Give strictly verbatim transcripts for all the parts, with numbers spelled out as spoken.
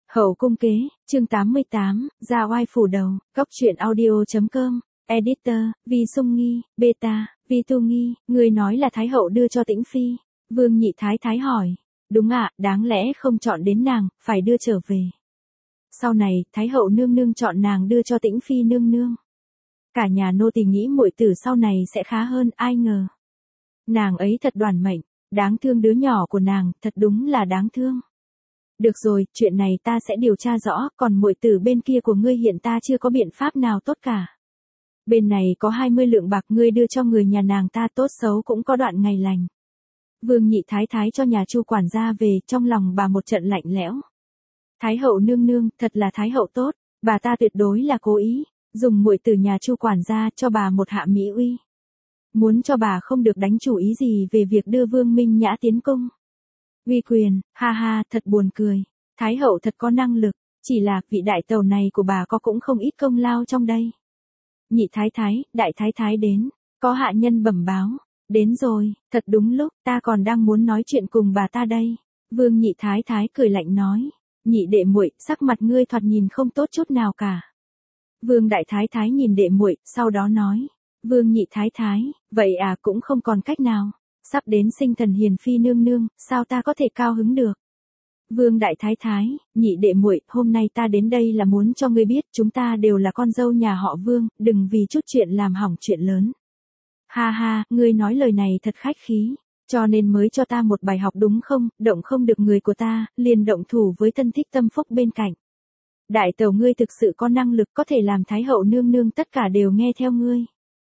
Hậu cung kế, chương tám mươi tám, ra oai phủ đầu, góc truyện audio.com, editor, Vi Sung Nghi, beta, Vi Tu Nghi, người nói là Thái hậu đưa cho Tĩnh Phi. Vương Nhị Thái Thái hỏi, đúng ạ, đáng lẽ không chọn đến nàng, phải đưa trở về. Sau này, Thái hậu nương nương chọn nàng đưa cho Tĩnh Phi nương nương. Cả nhà nô tỳ nghĩ muội tử sau này sẽ khá hơn, ai ngờ. Nàng ấy thật đoản mệnh, đáng thương đứa nhỏ của nàng, thật đúng là đáng thương. Được rồi, chuyện này ta sẽ điều tra rõ, còn muội tử bên kia của ngươi hiện ta chưa có biện pháp nào tốt cả. Bên này có hai mươi lượng bạc ngươi đưa cho người nhà nàng ta, tốt xấu cũng có đoạn ngày lành. Vương Nhị Thái Thái cho nhà Chu quản gia về, trong lòng bà một trận lạnh lẽo. Thái hậu nương nương, thật là Thái hậu tốt, bà ta tuyệt đối là cố ý, dùng muội tử nhà Chu quản gia cho bà một hạ mỹ uy. Muốn cho bà không được đánh chủ ý gì về việc đưa Vương Minh Nhã tiến cung. Uy quyền, ha ha, thật buồn cười. Thái hậu thật có năng lực, chỉ là vị đại tàu này của bà có cũng không ít công lao trong đây. Nhị Thái Thái, Đại Thái Thái đến, có hạ nhân bẩm báo. Đến rồi, thật đúng lúc, ta còn đang muốn nói chuyện cùng bà ta đây. Vương Nhị Thái Thái cười lạnh nói, nhị đệ muội, sắc mặt ngươi thoạt nhìn không tốt chút nào cả. Vương Đại Thái Thái nhìn đệ muội, sau đó nói, Vương Nhị Thái Thái, vậy à, cũng không còn cách nào. Sắp đến sinh thần hiền phi nương nương, sao ta có thể cao hứng được. Vương Đại Thái Thái, nhị đệ muội, hôm nay ta đến đây là muốn cho ngươi biết, chúng ta đều là con dâu nhà họ Vương, đừng vì chút chuyện làm hỏng chuyện lớn. Ha ha, ngươi nói lời này thật khách khí, cho nên mới cho ta một bài học đúng không, động không được người của ta, liền động thủ với thân thích tâm phúc bên cạnh. Đại tẩu ngươi thực sự có năng lực có thể làm Thái hậu nương nương tất cả đều nghe theo ngươi.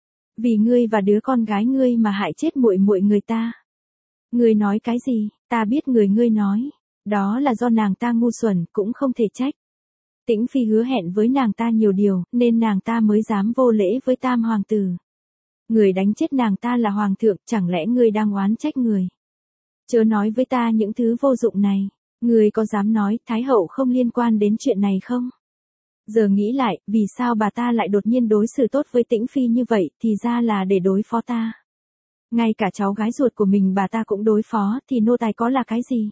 Vì ngươi và đứa con gái ngươi mà hại chết muội muội người ta. Ngươi nói cái gì, ta biết người ngươi nói, đó là do nàng ta ngu xuẩn, cũng không thể trách. Tĩnh Phi hứa hẹn với nàng ta nhiều điều, nên nàng ta mới dám vô lễ với tam hoàng tử. Người đánh chết nàng ta là hoàng thượng, chẳng lẽ ngươi đang oán trách người? Chớ nói với ta những thứ vô dụng này, ngươi có dám nói Thái hậu không liên quan đến chuyện này không? Giờ nghĩ lại, vì sao bà ta lại đột nhiên đối xử tốt với Tĩnh Phi như vậy, thì ra là để đối phó ta. Ngay cả cháu gái ruột của mình bà ta cũng đối phó, thì nô tài có là cái gì?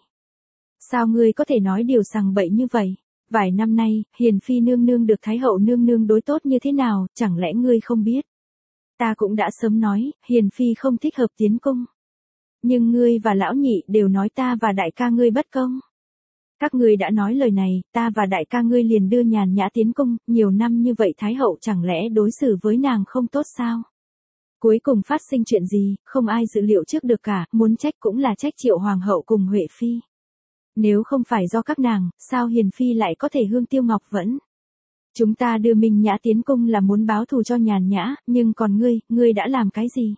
Sao ngươi có thể nói điều sằng bậy như vậy? Vài năm nay, hiền phi nương nương được Thái hậu nương nương đối tốt như thế nào, chẳng lẽ ngươi không biết? Ta cũng đã sớm nói, hiền phi không thích hợp tiến cung. Nhưng ngươi và lão nhị đều nói ta và đại ca ngươi bất công. Các ngươi đã nói lời này, ta và đại ca ngươi liền đưa Nhàn Nhã tiến cung, nhiều năm như vậy Thái hậu chẳng lẽ đối xử với nàng không tốt sao? Cuối cùng phát sinh chuyện gì, không ai dự liệu trước được cả, muốn trách cũng là trách Triệu hoàng hậu cùng Huệ phi. Nếu không phải do các nàng, sao hiền phi lại có thể hương tiêu ngọc vẫn? Chúng ta đưa Minh Nhã tiến cung là muốn báo thù cho Nhàn Nhã, nhưng còn ngươi, ngươi đã làm cái gì?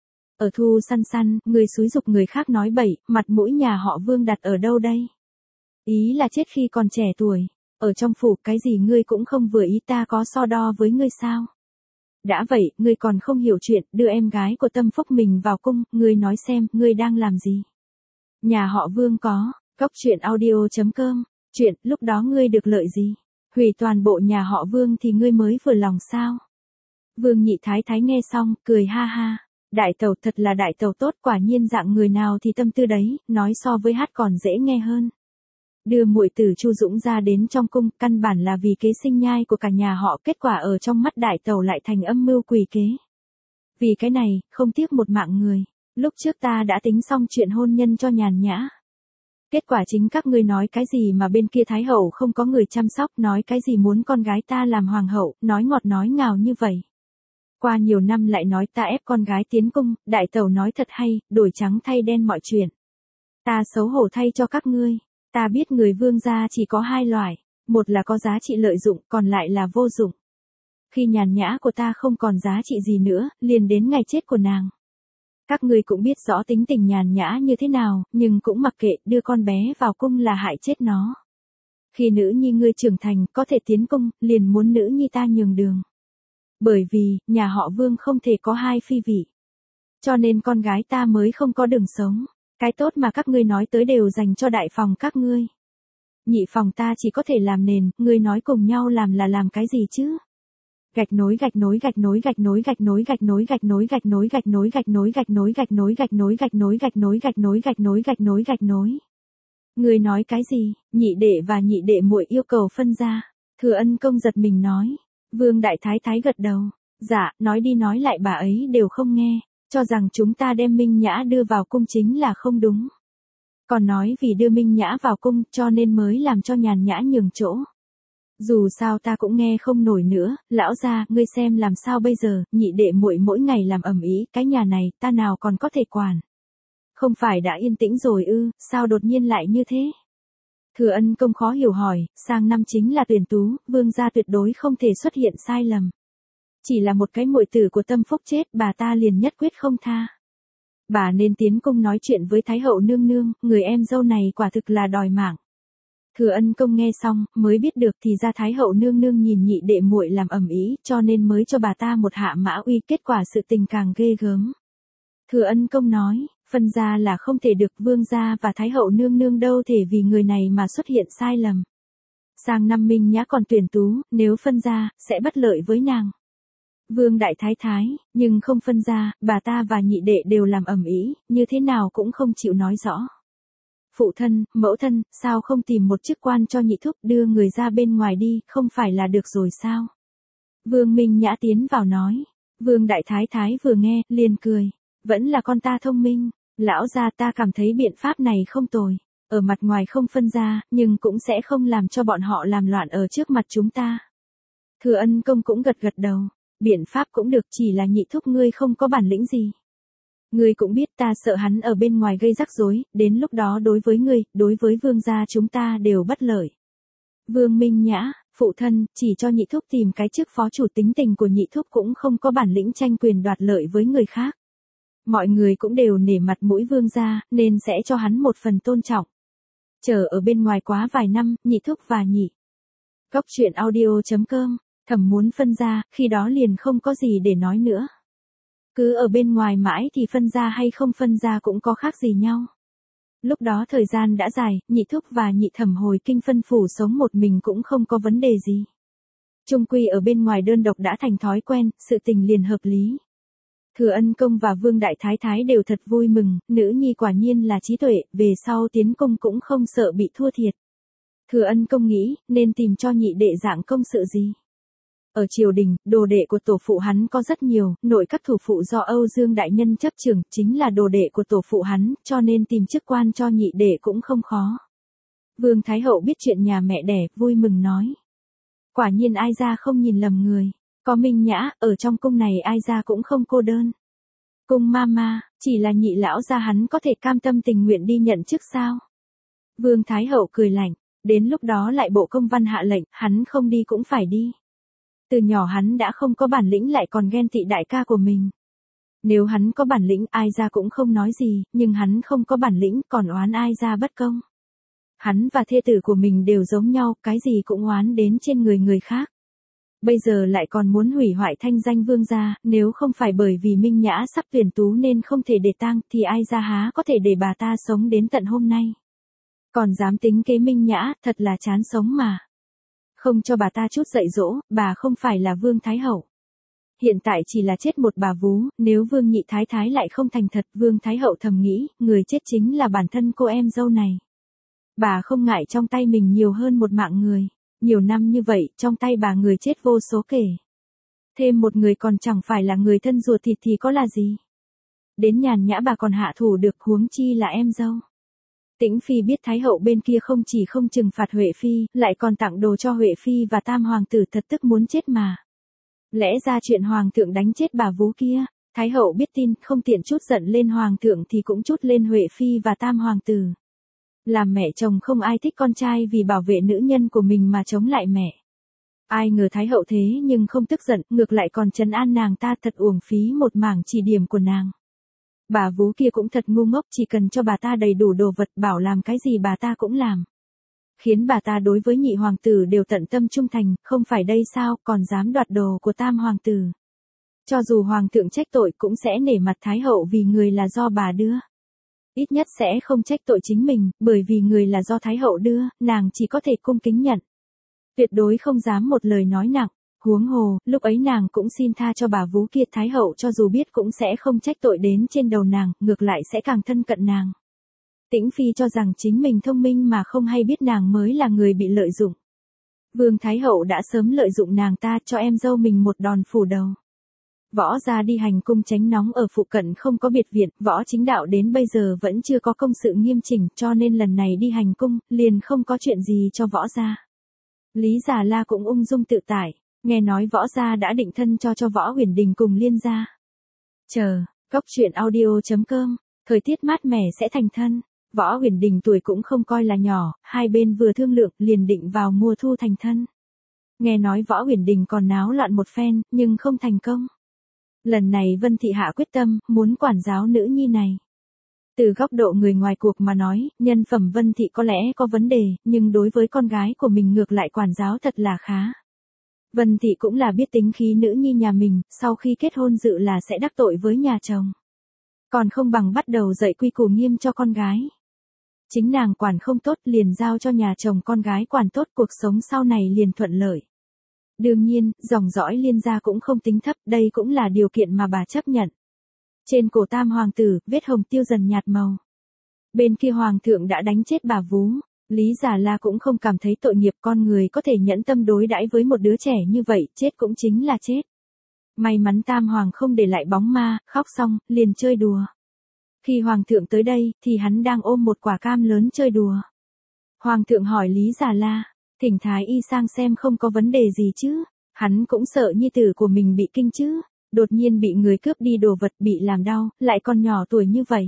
Ở thu săn săn, ngươi xúi giục người khác nói bậy, mặt mũi nhà họ Vương đặt ở đâu đây? Ý là chết khi còn trẻ tuổi, ở trong phủ cái gì ngươi cũng không vừa ý, ta có so đo với ngươi sao? Đã vậy, ngươi còn không hiểu chuyện, đưa em gái của tâm phúc mình vào cung, ngươi nói xem, ngươi đang làm gì? Nhà họ Vương có, góc truyện audio.com, chuyện, lúc đó ngươi được lợi gì? Hủy toàn bộ nhà họ Vương thì ngươi mới vừa lòng sao? Vương Nhị Thái Thái nghe xong, cười ha ha. Đại tẩu thật là đại tẩu tốt, quả nhiên dạng người nào thì tâm tư đấy, nói so với hát còn dễ nghe hơn. Đưa muội tử Chu Dũng ra đến trong cung, căn bản là vì kế sinh nhai của cả nhà họ, kết quả ở trong mắt đại tẩu lại thành âm mưu quỷ kế. Vì cái này, không tiếc một mạng người, lúc trước ta đã tính xong chuyện hôn nhân cho Nhàn Nhã. Kết quả chính các ngươi nói cái gì mà bên kia Thái hậu không có người chăm sóc, nói cái gì muốn con gái ta làm hoàng hậu, nói ngọt nói ngào như vậy. Qua nhiều năm lại nói ta ép con gái tiến cung, đại tẩu nói thật hay, đổi trắng thay đen mọi chuyện. Ta xấu hổ thay cho các ngươi, ta biết người Vương gia chỉ có hai loại, một là có giá trị lợi dụng, còn lại là vô dụng. Khi Nhàn Nhã của ta không còn giá trị gì nữa, liền đến ngày chết của nàng. Các ngươi cũng biết rõ tính tình Nhàn Nhã như thế nào, nhưng cũng mặc kệ, đưa con bé vào cung là hại chết nó. Khi nữ nhi ngươi trưởng thành, có thể tiến cung, liền muốn nữ nhi ta nhường đường. Bởi vì, nhà họ Vương không thể có hai phi vị. Cho nên con gái ta mới không có đường sống. Cái tốt mà các ngươi nói tới đều dành cho đại phòng các ngươi. Nhị phòng ta chỉ có thể làm nền, ngươi nói cùng nhau làm là làm cái gì chứ? Gạch nối gạch nối gạch nối gạch nối gạch nối gạch nối gạch nối gạch nối gạch nối gạch nối gạch nối gạch nối gạch nối gạch nối gạch nối gạch nối gạch nối gạch nối gạch nối. Ngươi nói cái gì? Nhị đệ và nhị đệ muội yêu cầu phân gia. Thừa Ân Công giật mình nói. Vương Đại Thái Thái gật đầu. Dạ, nói đi nói lại bà ấy đều không nghe, cho rằng chúng ta đem Minh Nhã đưa vào cung chính là không đúng. Còn nói vì đưa Minh Nhã vào cung cho nên mới làm cho Nhàn Nhã nhường chỗ. Dù sao ta cũng nghe không nổi nữa, lão gia, ngươi xem làm sao bây giờ, nhị đệ muội mỗi ngày làm ầm ĩ, cái nhà này ta nào còn có thể quản. Không phải đã yên tĩnh rồi ư, sao đột nhiên lại như thế? Thừa Ân Công khó hiểu hỏi, sang năm chính là tuyển tú, vương gia tuyệt đối không thể xuất hiện sai lầm. Chỉ là một cái muội tử của Tâm Phúc chết, bà ta liền nhất quyết không tha. Bà nên tiến cung nói chuyện với Thái hậu nương nương, người em dâu này quả thực là đòi mạng. Thừa Ân Công nghe xong, mới biết được thì ra Thái hậu nương nương nhìn nhị đệ muội làm ầm ĩ, cho nên mới cho bà ta một hạ mã uy, kết quả sự tình càng ghê gớm. Thừa Ân Công nói, phân gia là không thể được, vương gia và Thái hậu nương nương đâu thể vì người này mà xuất hiện sai lầm. Sang năm Minh Nhã còn tuyển tú, nếu phân gia, sẽ bất lợi với nàng. Vương Đại Thái Thái, nhưng không phân gia, bà ta và nhị đệ đều làm ầm ĩ, như thế nào cũng không chịu nói rõ. Phụ thân, mẫu thân, sao không tìm một chức quan cho nhị thúc đưa người ra bên ngoài đi, không phải là được rồi sao? Vương Minh Nhã tiến vào nói. Vương Đại Thái Thái vừa nghe, liền cười. Vẫn là con ta thông minh, lão gia, ta cảm thấy biện pháp này không tồi. Ở mặt ngoài không phân gia, nhưng cũng sẽ không làm cho bọn họ làm loạn ở trước mặt chúng ta. Thừa Ân Công cũng gật gật đầu. Biện pháp cũng được, chỉ là nhị thúc ngươi không có bản lĩnh gì. Ngươi cũng biết ta sợ hắn ở bên ngoài gây rắc rối, đến lúc đó đối với ngươi, đối với vương gia chúng ta đều bất lợi. Vương Minh Nhã, phụ thân, chỉ cho nhị thúc tìm cái chức phó chủ, tính tình của nhị thúc cũng không có bản lĩnh tranh quyền đoạt lợi với người khác. Mọi người cũng đều nể mặt mũi vương gia, nên sẽ cho hắn một phần tôn trọng. Chờ ở bên ngoài quá vài năm, nhị thúc và nhị. Góc truyện audio chấm com, thầm muốn phân gia, khi đó liền không có gì để nói nữa. Cứ ở bên ngoài mãi thì phân gia hay không phân gia cũng có khác gì nhau. Lúc đó thời gian đã dài, nhị thúc và nhị thẩm hồi kinh phân phủ sống một mình cũng không có vấn đề gì. Chung quy ở bên ngoài đơn độc đã thành thói quen, sự tình liền hợp lý. Thừa Ân Công và Vương Đại Thái Thái đều thật vui mừng, nữ nhi quả nhiên là trí tuệ, về sau tiến cung cũng không sợ bị thua thiệt. Thừa Ân Công nghĩ, nên tìm cho nhị đệ dạng công sự gì. Ở triều đình, đồ đệ của tổ phụ hắn có rất nhiều, nội các thủ phụ do Âu Dương Đại Nhân chấp trưởng, chính là đồ đệ của tổ phụ hắn, cho nên tìm chức quan cho nhị đệ cũng không khó. Vương Thái Hậu biết chuyện nhà mẹ đẻ, vui mừng nói. Quả nhiên ai ra không nhìn lầm người, có Minh Nhã, ở trong cung này ai ra cũng không cô đơn. Cung mama, chỉ là nhị lão gia hắn có thể cam tâm tình nguyện đi nhận chức sao? Vương Thái Hậu cười lạnh, đến lúc đó lại bộ công văn hạ lệnh, hắn không đi cũng phải đi. Từ nhỏ hắn đã không có bản lĩnh lại còn ghen tị đại ca của mình. Nếu hắn có bản lĩnh ai ra cũng không nói gì, nhưng hắn không có bản lĩnh còn oán ai ra bất công. Hắn và thê tử của mình đều giống nhau, cái gì cũng oán đến trên người người khác. Bây giờ lại còn muốn hủy hoại thanh danh vương gia, nếu không phải bởi vì Minh Nhã sắp tuyển tú nên không thể để tang thì ai ra há có thể để bà ta sống đến tận hôm nay. Còn dám tính kế Minh Nhã, thật là chán sống mà. Không cho bà ta chút dạy dỗ, bà không phải là Vương Thái Hậu. Hiện tại chỉ là chết một bà vú, nếu Vương Nhị Thái Thái lại không thành thật, Vương Thái Hậu thầm nghĩ, người chết chính là bản thân cô em dâu này. Bà không ngại trong tay mình nhiều hơn một mạng người, nhiều năm như vậy, trong tay bà người chết vô số kể. Thêm một người còn chẳng phải là người thân ruột thịt thì có là gì. Đến Nhàn Nhã bà còn hạ thủ được, huống chi là em dâu. Tĩnh Phi biết Thái Hậu bên kia không chỉ không trừng phạt Huệ Phi, lại còn tặng đồ cho Huệ Phi và Tam Hoàng tử, thật tức muốn chết mà. Lẽ ra chuyện Hoàng thượng đánh chết bà vú kia, Thái Hậu biết tin, không tiện chút giận lên Hoàng thượng thì cũng chút lên Huệ Phi và Tam Hoàng tử. Làm mẹ chồng không ai thích con trai vì bảo vệ nữ nhân của mình mà chống lại mẹ. Ai ngờ Thái Hậu thế nhưng không tức giận, ngược lại còn trấn an nàng ta, thật uổng phí một mảng chỉ điểm của nàng. Bà vú kia cũng thật ngu ngốc, chỉ cần cho bà ta đầy đủ đồ vật, bảo làm cái gì bà ta cũng làm. Khiến bà ta đối với nhị hoàng tử đều tận tâm trung thành, không phải đây sao, còn dám đoạt đồ của Tam Hoàng tử. Cho dù Hoàng thượng trách tội cũng sẽ nể mặt Thái Hậu vì người là do bà đưa. Ít nhất sẽ không trách tội chính mình, bởi vì người là do Thái Hậu đưa, nàng chỉ có thể cung kính nhận. Tuyệt đối không dám một lời nói nặng. Huống hồ, lúc ấy nàng cũng xin tha cho bà vú kia, Thái Hậu cho dù biết cũng sẽ không trách tội đến trên đầu nàng, ngược lại sẽ càng thân cận nàng. Tĩnh Phi cho rằng chính mình thông minh mà không hay biết nàng mới là người bị lợi dụng. Vương Thái Hậu đã sớm lợi dụng nàng ta cho em dâu mình một đòn phủ đầu. Võ gia đi hành cung tránh nóng ở phụ cận không có biệt viện, võ chính đạo đến bây giờ vẫn chưa có công sự nghiêm chỉnh cho nên lần này đi hành cung, liền không có chuyện gì cho võ gia. Lý Già La cũng ung dung tự tại, nghe nói võ gia đã định thân cho cho Võ Huyền Đình cùng Liên gia. Chờ, góc truyện audio chấm com, thời tiết mát mẻ sẽ thành thân. Võ Huyền Đình tuổi cũng không coi là nhỏ, hai bên vừa thương lượng liền định vào mùa thu thành thân. Nghe nói Võ Huyền Đình còn náo loạn một phen, nhưng không thành công. Lần này Vân Thị hạ quyết tâm, muốn quản giáo nữ nhi này. Từ góc độ người ngoài cuộc mà nói, nhân phẩm Vân Thị có lẽ có vấn đề, nhưng đối với con gái của mình ngược lại quản giáo thật là khá. Vân Thị cũng là biết tính khí nữ nhi nhà mình, sau khi kết hôn dự là sẽ đắc tội với nhà chồng. Còn không bằng bắt đầu dạy quy củ nghiêm cho con gái. Chính nàng quản không tốt liền giao cho nhà chồng con gái quản tốt, cuộc sống sau này liền thuận lợi. Đương nhiên, dòng dõi Liên gia cũng không tính thấp, đây cũng là điều kiện mà bà chấp nhận. Trên cổ tam hoàng tử, vết hồng tiêu dần nhạt màu. Bên kia hoàng thượng đã đánh chết bà vú, Lý Già La cũng không cảm thấy tội nghiệp, con người có thể nhẫn tâm đối đãi với một đứa trẻ như vậy, chết cũng chính là chết. May mắn tam hoàng không để lại bóng ma, khóc xong, liền chơi đùa. Khi hoàng thượng tới đây, thì hắn đang ôm một quả cam lớn chơi đùa. Hoàng thượng hỏi Lý Già La, thỉnh thái y sang xem không có vấn đề gì chứ, hắn cũng sợ nhi tử của mình bị kinh chứ, đột nhiên bị người cướp đi đồ vật bị làm đau, lại còn nhỏ tuổi như vậy.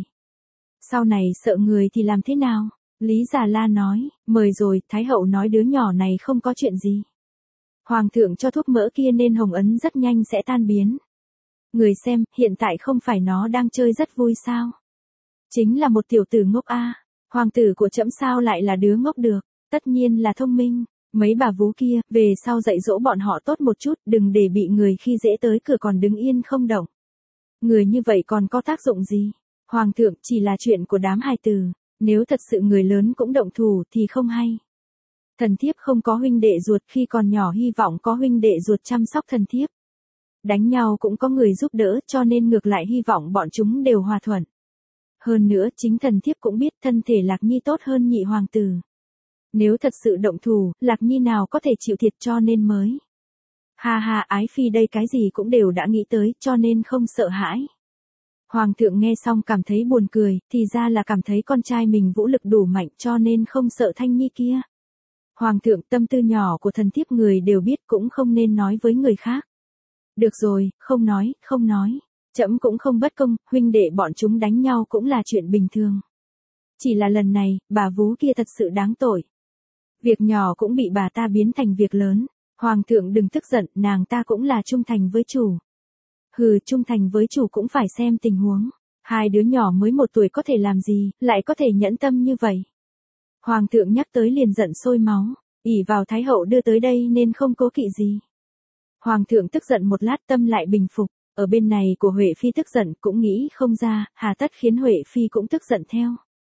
Sau này sợ người thì làm thế nào? Lý Già La nói, mời rồi, Thái hậu nói đứa nhỏ này không có chuyện gì. Hoàng thượng cho thuốc mỡ kia nên hồng ấn rất nhanh sẽ tan biến. Người xem, hiện tại không phải nó đang chơi rất vui sao? Chính là một tiểu tử ngốc a. Hoàng tử của trẫm sao lại là đứa ngốc được, tất nhiên là thông minh. Mấy bà vú kia, về sau dạy dỗ bọn họ tốt một chút, đừng để bị người khi dễ tới cửa còn đứng yên không động. Người như vậy còn có tác dụng gì? Hoàng thượng, chỉ là chuyện của đám hài tử, nếu thật sự người lớn cũng động thủ thì không hay. Thần thiếp không có huynh đệ ruột, khi còn nhỏ hy vọng có huynh đệ ruột chăm sóc thần thiếp. Đánh nhau cũng có người giúp đỡ, cho nên ngược lại hy vọng bọn chúng đều hòa thuận. Hơn nữa, chính thần thiếp cũng biết thân thể Lạc Nhi tốt hơn nhị hoàng tử. Nếu thật sự động thủ, Lạc Nhi nào có thể chịu thiệt, cho nên mới. Ha ha, ái phi đây cái gì cũng đều đã nghĩ tới, cho nên không sợ hãi. Hoàng thượng nghe xong cảm thấy buồn cười, thì ra là cảm thấy con trai mình vũ lực đủ mạnh cho nên không sợ Thanh Nhi kia. Hoàng thượng, tâm tư nhỏ của thần thiếp người đều biết, cũng không nên nói với người khác. Được rồi, không nói, không nói. Trẫm cũng không bất công, huynh đệ bọn chúng đánh nhau cũng là chuyện bình thường. Chỉ là lần này, bà vú kia thật sự đáng tội. Việc nhỏ cũng bị bà ta biến thành việc lớn. Hoàng thượng đừng tức giận, nàng ta cũng là trung thành với chủ. Hừ, trung thành với chủ cũng phải xem tình huống. Hai đứa nhỏ mới một tuổi có thể làm gì, lại có thể nhẫn tâm như vậy. Hoàng thượng nhắc tới liền giận sôi máu, ỷ vào Thái hậu đưa tới đây nên không cố kỵ gì. Hoàng thượng tức giận một lát tâm lại bình phục, ở bên này của Huệ Phi tức giận cũng nghĩ không ra, hà tất khiến Huệ Phi cũng tức giận theo.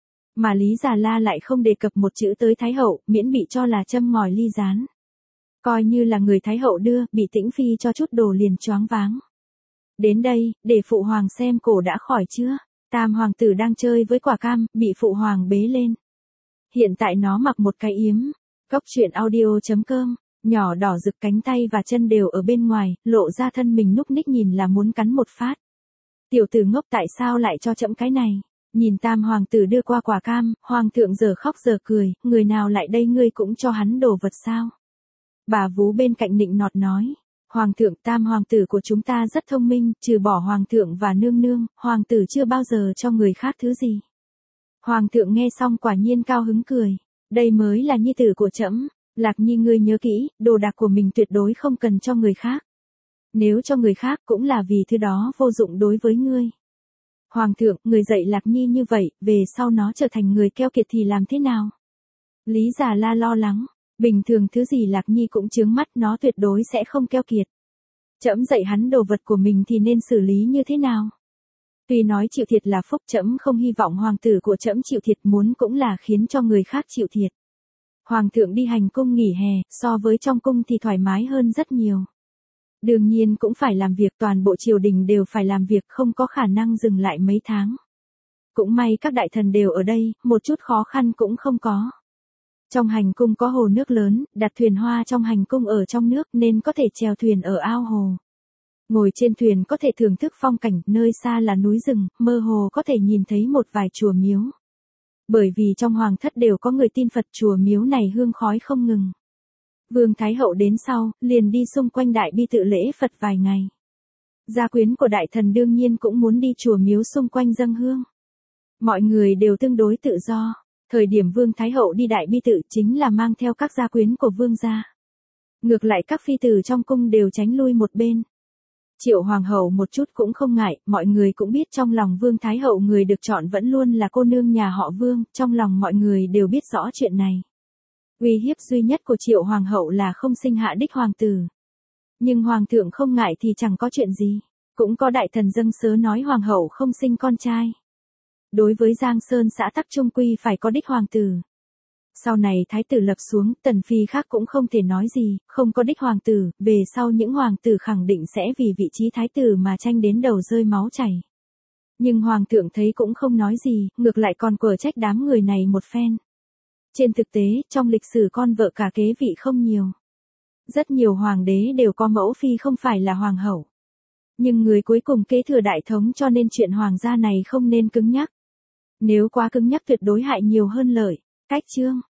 Mà Lý Già La lại không đề cập một chữ tới Thái hậu, miễn bị cho là châm ngòi ly gián. Coi như là người Thái hậu đưa, bị Tĩnh Phi cho chút đồ liền choáng váng. Đến đây, để phụ hoàng xem cổ đã khỏi chưa? Tam hoàng tử đang chơi với quả cam, bị phụ hoàng bế lên. Hiện tại nó mặc một cái yếm. Góc truyện audio chấm com, nhỏ đỏ rực cánh tay và chân đều ở bên ngoài, lộ ra thân mình núc ních nhìn là muốn cắn một phát. Tiểu tử ngốc, tại sao lại cho trẫm cái này? Nhìn tam hoàng tử đưa qua quả cam, hoàng thượng giờ khóc giờ cười, người nào lại đây, ngươi cũng cho hắn đồ vật sao? Bà vú bên cạnh nịnh nọt nói. Hoàng thượng, tam hoàng tử của chúng ta rất thông minh, trừ bỏ hoàng thượng và nương nương, hoàng tử chưa bao giờ cho người khác thứ gì. Hoàng thượng nghe xong quả nhiên cao hứng cười. Đây mới là nhi tử của trẫm. Lạc Nhi, ngươi nhớ kỹ, đồ đạc của mình tuyệt đối không cần cho người khác. Nếu cho người khác cũng là vì thứ đó vô dụng đối với ngươi. Hoàng thượng, người dạy Lạc Nhi như vậy, về sau nó trở thành người keo kiệt thì làm thế nào? Lý Già La lo lắng. Bình thường thứ gì Lạc Nhi cũng chướng mắt, nó tuyệt đối sẽ không keo kiệt. Trẫm dạy hắn đồ vật của mình thì nên xử lý như thế nào? Tuy nói chịu thiệt là phúc, trẫm không hy vọng hoàng tử của trẫm chịu thiệt, muốn cũng là khiến cho người khác chịu thiệt. Hoàng thượng đi hành cung nghỉ hè, so với trong cung thì thoải mái hơn rất nhiều. Đương nhiên cũng phải làm việc, toàn bộ triều đình đều phải làm việc, không có khả năng dừng lại mấy tháng. Cũng may các đại thần đều ở đây, một chút khó khăn cũng không có. Trong hành cung có hồ nước lớn, đặt thuyền hoa trong hành cung ở trong nước nên có thể chèo thuyền ở ao hồ. Ngồi trên thuyền có thể thưởng thức phong cảnh, nơi xa là núi rừng, mơ hồ có thể nhìn thấy một vài chùa miếu. Bởi vì trong hoàng thất đều có người tin Phật, chùa miếu này hương khói không ngừng. Vương Thái Hậu đến sau, liền đi xung quanh đại bi tự lễ Phật vài ngày. Gia quyến của đại thần đương nhiên cũng muốn đi chùa miếu xung quanh dâng hương. Mọi người đều tương đối tự do. Thời điểm Vương Thái Hậu đi đại bi tự chính là mang theo các gia quyến của Vương gia. Ngược lại các phi tử trong cung đều tránh lui một bên. Triệu Hoàng hậu một chút cũng không ngại, mọi người cũng biết trong lòng Vương Thái Hậu người được chọn vẫn luôn là cô nương nhà họ Vương, trong lòng mọi người đều biết rõ chuyện này. Uy hiếp duy nhất của Triệu Hoàng hậu là không sinh hạ đích hoàng tử. Nhưng Hoàng thượng không ngại thì chẳng có chuyện gì. Cũng có đại thần dâng sớ nói Hoàng hậu không sinh con trai. Đối với Giang Sơn xã tắc trung quy phải có đích hoàng tử. Sau này thái tử lập xuống, tần phi khác cũng không thể nói gì, không có đích hoàng tử, về sau những hoàng tử khẳng định sẽ vì vị trí thái tử mà tranh đến đầu rơi máu chảy. Nhưng hoàng thượng thấy cũng không nói gì, ngược lại còn quở trách đám người này một phen. Trên thực tế, trong lịch sử con vợ cả kế vị không nhiều. Rất nhiều hoàng đế đều có mẫu phi không phải là hoàng hậu. Nhưng người cuối cùng kế thừa đại thống cho nên chuyện hoàng gia này không nên cứng nhắc. Nếu quá cứng nhắc tuyệt đối hại nhiều hơn lợi. Cách chương